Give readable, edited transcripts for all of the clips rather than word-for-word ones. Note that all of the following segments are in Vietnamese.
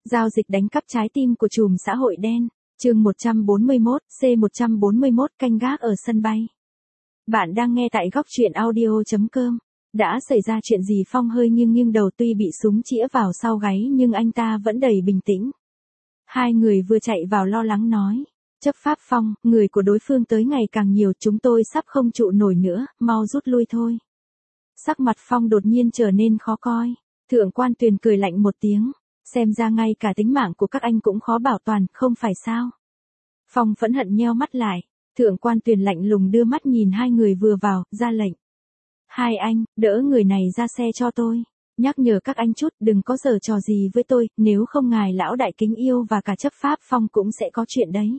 Giao dịch đánh cắp trái tim của trùm xã hội đen. Chương 141, C141 canh gác ở sân bay. Bạn đang nghe tại góc truyện audio.com. Đã xảy ra chuyện gì? Phong hơi nghiêng đầu, tuy bị súng chĩa vào sau gáy nhưng anh ta vẫn đầy bình tĩnh. Hai người vừa chạy vào lo lắng nói. Chấp pháp Phong, người của đối phương tới ngày càng nhiều, chúng tôi sắp không trụ nổi nữa, mau rút lui thôi. Sắc mặt Phong đột nhiên trở nên khó coi. Thượng quan Tuyền cười lạnh một tiếng. Xem ra ngay cả tính mạng của các anh cũng khó bảo toàn, không phải sao? Phong phẫn hận nheo mắt lại. Thượng quan Tuyền lạnh lùng đưa mắt nhìn hai người vừa vào, ra lệnh. Hai anh, đỡ người này ra xe cho tôi. Nhắc nhở các anh chút, đừng có giở trò gì với tôi, nếu không ngài lão đại kính yêu và cả chấp pháp Phong cũng sẽ có chuyện đấy.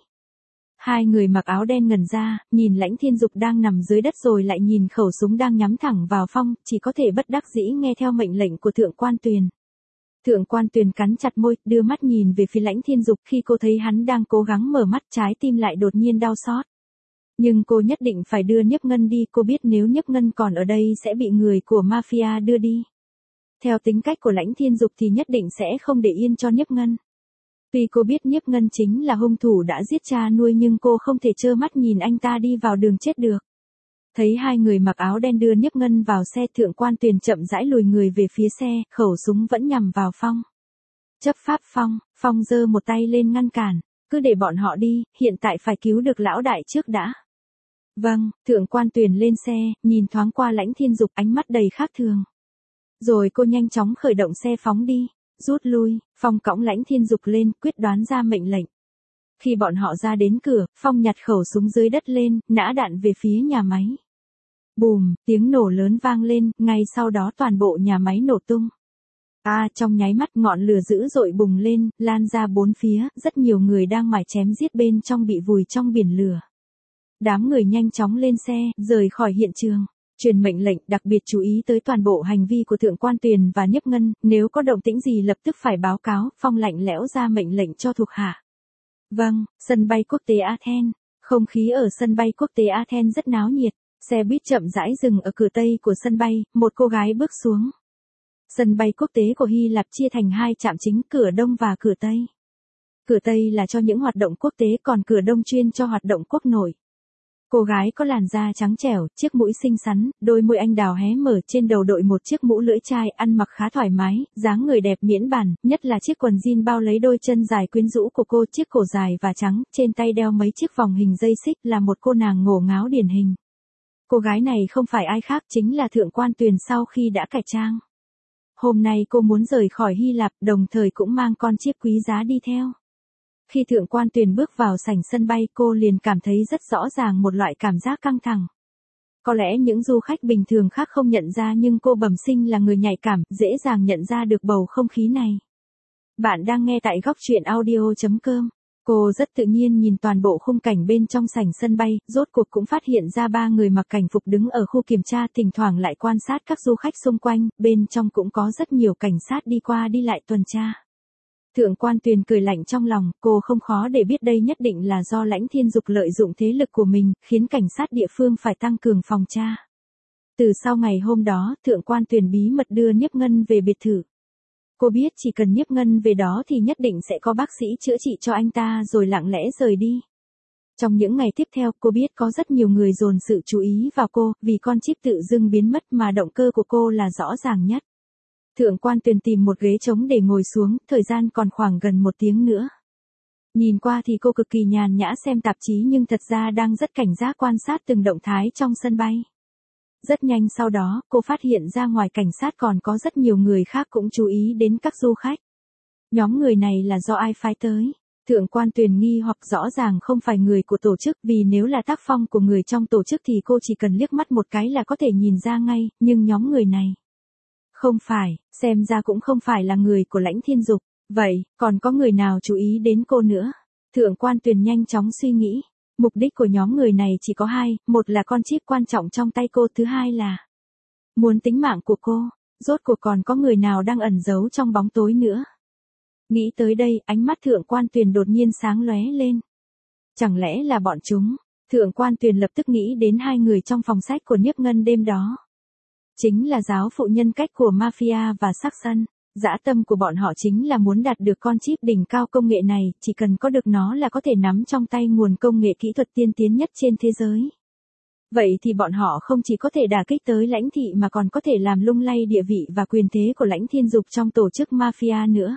Hai người mặc áo đen ngẩn ra, nhìn Lãnh Thiên Dục đang nằm dưới đất rồi lại nhìn khẩu súng đang nhắm thẳng vào Phong, chỉ có thể bất đắc dĩ nghe theo mệnh lệnh của Thượng quan Tuyền. Thượng quan Tuyền cắn chặt môi, đưa mắt nhìn về phía Lãnh Thiên Dục, khi cô thấy hắn đang cố gắng mở mắt, trái tim lại đột nhiên đau xót. Nhưng cô nhất định phải đưa Nhiếp Ngân đi, cô biết nếu Nhiếp Ngân còn ở đây sẽ bị người của mafia đưa đi. Theo tính cách của Lãnh Thiên Dục thì nhất định sẽ không để yên cho Nhiếp Ngân. Tuy cô biết Nhiếp Ngân chính là hung thủ đã giết cha nuôi nhưng cô không thể trơ mắt nhìn anh ta đi vào đường chết được. Thấy hai người mặc áo đen đưa Nhiếp Ngân vào xe, Thượng quan Tuyền chậm rãi lùi người về phía xe, khẩu súng vẫn nhằm vào Phong. Chấp pháp Phong, Phong giơ một tay lên ngăn cản, cứ để bọn họ đi, hiện tại phải cứu được lão đại trước đã. Vâng, Thượng quan Tuyền lên xe, nhìn thoáng qua Lãnh Thiên Dục, ánh mắt đầy khác thường. Rồi cô nhanh chóng khởi động xe phóng đi. Rút lui, Phong cõng Lãnh Thiên Dục lên, quyết đoán ra mệnh lệnh. Khi bọn họ ra đến cửa, Phong nhặt khẩu súng dưới đất lên, nã đạn về phía nhà máy. Bùm, tiếng nổ lớn vang lên, ngay sau đó toàn bộ nhà máy nổ tung. Trong nháy mắt ngọn lửa dữ dội bùng lên, lan ra bốn phía, rất nhiều người đang mải chém giết bên trong bị vùi trong biển lửa. Đám người nhanh chóng lên xe, rời khỏi hiện trường. Truyền mệnh lệnh, đặc biệt chú ý tới toàn bộ hành vi của Thượng quan Tuyền và Nhiếp Ngân, nếu có động tĩnh gì lập tức phải báo cáo. Phong lạnh lẽo ra mệnh lệnh cho thuộc hạ. Vâng, sân bay quốc tế Athens. Không khí ở sân bay quốc tế Athens rất náo nhiệt. Xe buýt chậm rãi dừng ở cửa tây của sân bay, một cô gái bước xuống. Sân bay quốc tế của Hy Lạp chia thành hai trạm chính, cửa đông và cửa tây. Cửa tây là cho những hoạt động quốc tế, còn cửa đông chuyên cho hoạt động quốc nội. Cô gái có làn da trắng trẻo, chiếc mũi xinh xắn, đôi môi anh đào hé mở, trên đầu đội một chiếc mũ lưỡi chai, ăn mặc khá thoải mái, dáng người đẹp miễn bàn, nhất là chiếc quần jean bao lấy đôi chân dài quyến rũ của cô, chiếc cổ dài và trắng, trên tay đeo mấy chiếc vòng hình dây xích, là một cô nàng ngổ ngáo điển hình. Cô gái này không phải ai khác, chính là Thượng quan Tuyền sau khi đã cải trang. Hôm nay cô muốn rời khỏi Hy Lạp, đồng thời cũng mang con chip quý giá đi theo. Khi Thượng quan Tuyền bước vào sảnh sân bay, cô liền cảm thấy rất rõ ràng một loại cảm giác căng thẳng. Có lẽ những du khách bình thường khác không nhận ra nhưng cô bẩm sinh là người nhạy cảm, dễ dàng nhận ra được bầu không khí này. Bạn đang nghe tại góc truyện audio.com. Cô rất tự nhiên nhìn toàn bộ khung cảnh bên trong sảnh sân bay, rốt cuộc cũng phát hiện ra ba người mặc cảnh phục đứng ở khu kiểm tra, thỉnh thoảng lại quan sát các du khách xung quanh, bên trong cũng có rất nhiều cảnh sát đi qua đi lại tuần tra. Thượng quan Tuyền cười lạnh trong lòng, cô không khó để biết đây nhất định là do Lãnh Thiên Dục lợi dụng thế lực của mình, khiến cảnh sát địa phương phải tăng cường phòng tra. Từ sau ngày hôm đó, Thượng quan Tuyền bí mật đưa Nhiếp Ngân về biệt thự. Cô biết chỉ cần Nhiếp Ngân về đó thì nhất định sẽ có bác sĩ chữa trị cho anh ta, rồi lặng lẽ rời đi. Trong những ngày tiếp theo, cô biết có rất nhiều người dồn sự chú ý vào cô, vì con chip tự dưng biến mất mà động cơ của cô là rõ ràng nhất. Thượng quan Tuyền tìm một ghế trống để ngồi xuống, thời gian còn khoảng gần 1 tiếng nữa. Nhìn qua thì cô cực kỳ nhàn nhã xem tạp chí nhưng thật ra đang rất cảnh giác quan sát từng động thái trong sân bay. Rất nhanh sau đó, cô phát hiện ra ngoài cảnh sát còn có rất nhiều người khác cũng chú ý đến các du khách. Nhóm người này là do ai phái tới? Thượng quan Tuyền nghi hoặc, rõ ràng không phải người của tổ chức, vì nếu là tác phong của người trong tổ chức thì cô chỉ cần liếc mắt một cái là có thể nhìn ra ngay, nhưng nhóm người này không phải, xem ra cũng không phải là người của Lãnh Thiên Dục. Vậy, còn có người nào chú ý đến cô nữa? Thượng quan Tuyền nhanh chóng suy nghĩ. Mục đích của nhóm người này chỉ có hai, một là con chip quan trọng trong tay cô, thứ hai là muốn tính mạng của cô. Rốt cuộc còn có người nào đang ẩn giấu trong bóng tối nữa? Nghĩ tới đây, ánh mắt Thượng quan Tuyền đột nhiên sáng lóe lên. Chẳng lẽ là bọn chúng? Thượng quan Tuyền lập tức nghĩ đến hai người trong phòng sách của Nhiếp Ngân đêm đó. Chính là giáo phụ nhân cách của mafia và Sắc Sân. Dã tâm của bọn họ chính là muốn đạt được con chip đỉnh cao công nghệ này, chỉ cần có được nó là có thể nắm trong tay nguồn công nghệ kỹ thuật tiên tiến nhất trên thế giới. Vậy thì bọn họ không chỉ có thể đả kích tới Lãnh Thị mà còn có thể làm lung lay địa vị và quyền thế của Lãnh Thiên Dục trong tổ chức mafia nữa.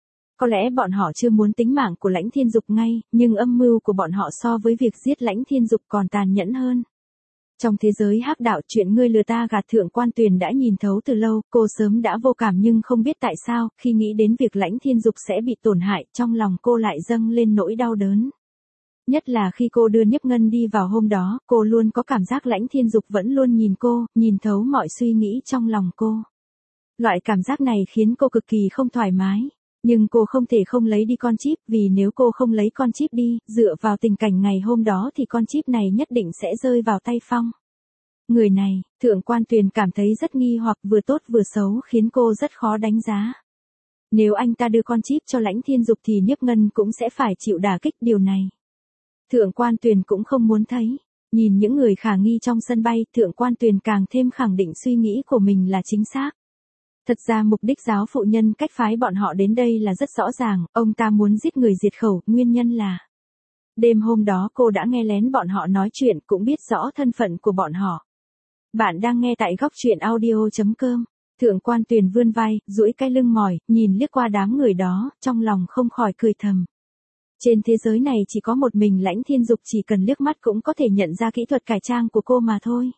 Có lẽ bọn họ chưa muốn tính mạng của Lãnh Thiên Dục ngay, nhưng âm mưu của bọn họ so với việc giết Lãnh Thiên Dục còn tàn nhẫn hơn. Trong thế giới hắc đạo, chuyện ngươi lừa ta gạt Thượng Quan Tuyền đã nhìn thấu từ lâu, cô sớm đã vô cảm nhưng không biết tại sao, khi nghĩ đến việc Lãnh Thiên Dục sẽ bị tổn hại, trong lòng cô lại dâng lên nỗi đau đớn. Nhất là khi cô đưa Niếp Ngân đi vào hôm đó, cô luôn có cảm giác Lãnh Thiên Dục vẫn luôn nhìn cô, nhìn thấu mọi suy nghĩ trong lòng cô. Loại cảm giác này khiến cô cực kỳ không thoải mái. Nhưng cô không thể không lấy đi con chip, vì nếu cô không lấy con chip đi, dựa vào tình cảnh ngày hôm đó thì con chip này nhất định sẽ rơi vào tay Phong. Người này, Thượng Quan Tuyền cảm thấy rất nghi hoặc, vừa tốt vừa xấu, khiến cô rất khó đánh giá. Nếu anh ta đưa con chip cho Lãnh Thiên Dục thì Niếp Ngân cũng sẽ phải chịu đả kích điều này. Thượng Quan Tuyền cũng không muốn thấy. Nhìn những người khả nghi trong sân bay, Thượng Quan Tuyền càng thêm khẳng định suy nghĩ của mình là chính xác. Thật ra mục đích giáo phụ nhân cách phái bọn họ đến đây là rất rõ ràng, ông ta muốn giết người diệt khẩu, nguyên nhân là đêm hôm đó cô đã nghe lén bọn họ nói chuyện, cũng biết rõ thân phận của bọn họ. Bạn đang nghe tại góc truyện audio.com. Thượng Quan Tuyền vươn vai, duỗi cái lưng mỏi, nhìn liếc qua đám người đó, trong lòng không khỏi cười thầm. Trên thế giới này chỉ có một mình Lãnh Thiên Dục, chỉ cần liếc mắt cũng có thể nhận ra kỹ thuật cải trang của cô mà thôi.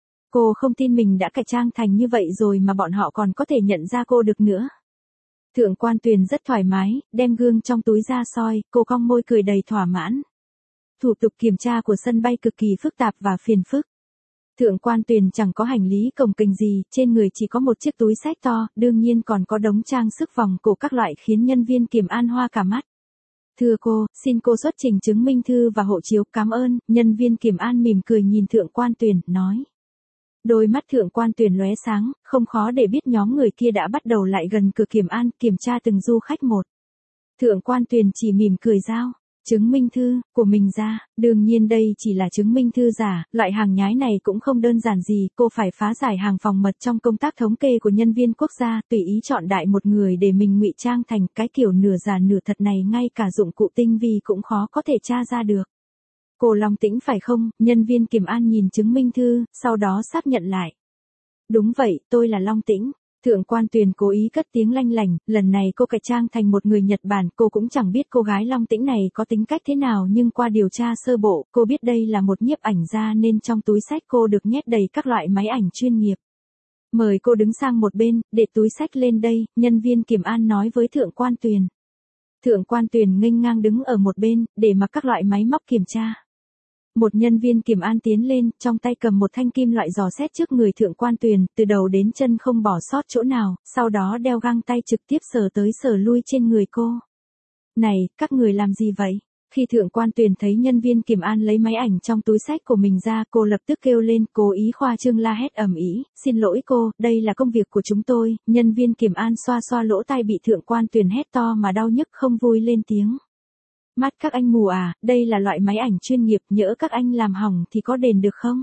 Cô không tin mình đã cải trang thành như vậy rồi mà bọn họ còn có thể nhận ra cô được nữa. Thượng Quan Tuyền rất thoải mái, đem gương trong túi ra soi, cô cong môi cười đầy thỏa mãn. Thủ tục kiểm tra của sân bay cực kỳ phức tạp và phiền phức. Thượng Quan Tuyền chẳng có hành lý cồng kềnh gì, trên người chỉ có một chiếc túi xách to, đương nhiên còn có đống trang sức vòng cổ các loại khiến nhân viên kiểm an hoa cả mắt. Thưa cô, xin cô xuất trình chứng minh thư và hộ chiếu, cảm ơn. Nhân viên kiểm an mỉm cười nhìn Thượng Quan Tuyền, nói. Đôi mắt Thượng Quan Tuyền lóe sáng, không khó để biết nhóm người kia đã bắt đầu lại gần cửa kiểm an, kiểm tra từng du khách một. Thượng Quan Tuyền chỉ mỉm cười giao chứng minh thư của mình ra, đương nhiên đây chỉ là chứng minh thư giả, loại hàng nhái này cũng không đơn giản gì, cô phải phá giải hàng phòng mật trong công tác thống kê của nhân viên quốc gia, tùy ý chọn đại một người để mình ngụy trang thành cái kiểu nửa giả nửa thật này, ngay cả dụng cụ tinh vi cũng khó có thể tra ra được. Cô Long Tĩnh phải không? Nhân viên kiểm an nhìn chứng minh thư, sau đó xác nhận lại. Đúng vậy, tôi là Long Tĩnh. Thượng Quan Tuyền cố ý cất tiếng lanh lảnh, lần này cô cải trang thành một người Nhật Bản, cô cũng chẳng biết cô gái Long Tĩnh này có tính cách thế nào, nhưng qua điều tra sơ bộ, cô biết đây là một nhiếp ảnh gia nên trong túi xách cô được nhét đầy các loại máy ảnh chuyên nghiệp. Mời cô đứng sang một bên, để túi xách lên đây, nhân viên kiểm an nói với Thượng Quan Tuyền. Thượng Quan Tuyền nghênh ngang đứng ở một bên, để mặc các loại máy móc kiểm tra. Một nhân viên kiểm an tiến lên, trong tay cầm một thanh kim loại dò xét trước người Thượng Quan Tuyền, từ đầu đến chân không bỏ sót chỗ nào, sau đó đeo găng tay trực tiếp sờ tới sờ lui trên người cô. Này, các người làm gì vậy? Khi Thượng Quan Tuyền thấy nhân viên kiểm an lấy máy ảnh trong túi xách của mình ra, cô lập tức kêu lên, cố ý khoa trương la hét ầm ĩ, xin lỗi cô, đây là công việc của chúng tôi. Nhân viên kiểm an xoa xoa lỗ tai bị Thượng Quan Tuyền hét to mà đau nhức, không vui lên tiếng. Mắt các anh mù à, đây là loại máy ảnh chuyên nghiệp, nhỡ các anh làm hỏng thì có đền được không?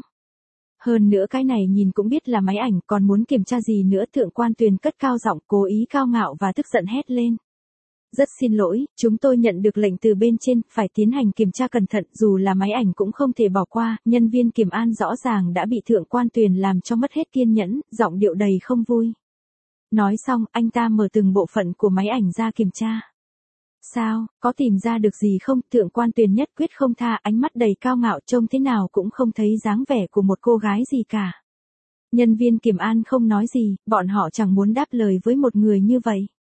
Hơn nữa cái này nhìn cũng biết là máy ảnh, còn muốn kiểm tra gì nữa? Thượng Quan Tuyền cất cao giọng, cố ý cao ngạo và tức giận hét lên. Rất xin lỗi, chúng tôi nhận được lệnh từ bên trên, phải tiến hành kiểm tra cẩn thận, dù là máy ảnh cũng không thể bỏ qua. Nhân viên kiểm an rõ ràng đã bị Thượng Quan Tuyền làm cho mất hết kiên nhẫn, giọng điệu đầy không vui. Nói xong, anh ta mở từng bộ phận của máy ảnh ra kiểm tra. Sao, có tìm ra được gì không? Thượng Quan Tuyền nhất quyết không tha, ánh mắt đầy cao ngạo, trông thế nào cũng không thấy dáng vẻ của một cô gái gì cả. Nhân viên kiểm an không nói gì, bọn họ chẳng muốn đáp lời với một người như vậy.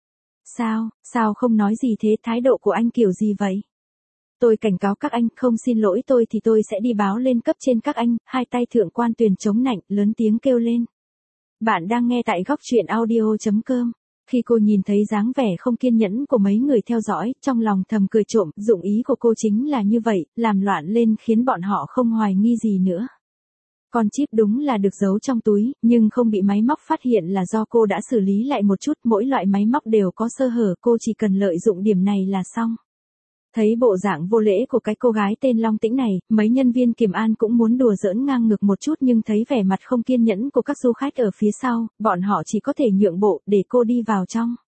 Sao không nói gì thế, thái độ của anh kiểu gì vậy? Tôi cảnh cáo các anh, không xin lỗi tôi thì tôi sẽ đi báo lên cấp trên các anh. Hai tay Thượng Quan Tuyền chống nạnh, lớn tiếng kêu lên. Bạn đang nghe tại góc truyện audio.com. Khi cô nhìn thấy dáng vẻ không kiên nhẫn của mấy người theo dõi, trong lòng thầm cười trộm, dụng ý của cô chính là như vậy, làm loạn lên khiến bọn họ không hoài nghi gì nữa. Con chip đúng là được giấu trong túi, nhưng không bị máy móc phát hiện là do cô đã xử lý lại một chút, mỗi loại máy móc đều có sơ hở, cô chỉ cần lợi dụng điểm này là xong. Thấy bộ dạng vô lễ của cái cô gái tên Long Tĩnh này, mấy nhân viên kiểm an cũng muốn đùa giỡn ngang ngược một chút, nhưng thấy vẻ mặt không kiên nhẫn của các du khách ở phía sau, bọn họ chỉ có thể nhượng bộ để cô đi vào trong.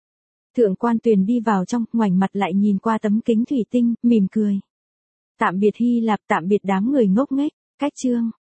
Thượng quan Tuyền đi vào trong, ngoảnh mặt lại nhìn qua tấm kính thủy tinh, mỉm cười. Tạm biệt Hy Lạp, tạm biệt đám người ngốc nghếch, cách chương.